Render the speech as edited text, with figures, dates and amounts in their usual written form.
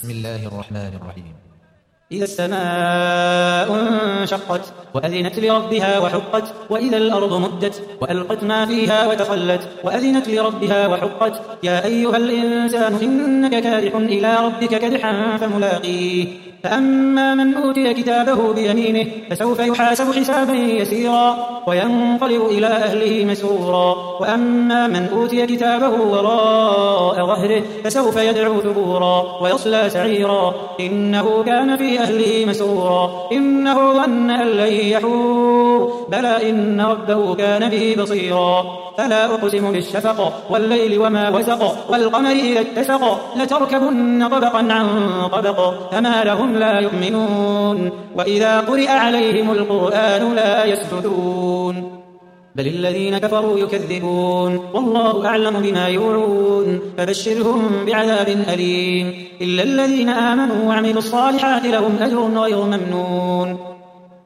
بسم الله الرحمن الرحيم. إذا السماء انشقت وأذنت لربها وحقت وإذا الأرض مدت وألقت ما فيها وتخلت وأذنت لربها وحقت يا أيها الإنسان إنك كادح إلى ربك كدحا فملاقيه فأما من أوتي كتابه بيمينه فسوف يحاسب حسابا يسيرا وينقلب إلى أهله مسرورا وأما من أوتي كتابه وراء ظهره فسوف يدعو ثبورا ويصلى سعيرا إنه كان في أهله مسرورا إنه ظن أن لن يحور بلى إن ربه كان به بصيرا فلا أقسم بالشفق والليل وما وسق والقمر إذا اتسق لتركبن طبقا عن طبق فما لهم لا يؤمنون وإذا قرئ عليهم القرآن لا يسجدون بل الذين كفروا يكذبون والله أعلم بما يوعون فبشرهم بعذاب أليم إلا الذين آمنوا وعملوا الصالحات لهم أجر غير ممنون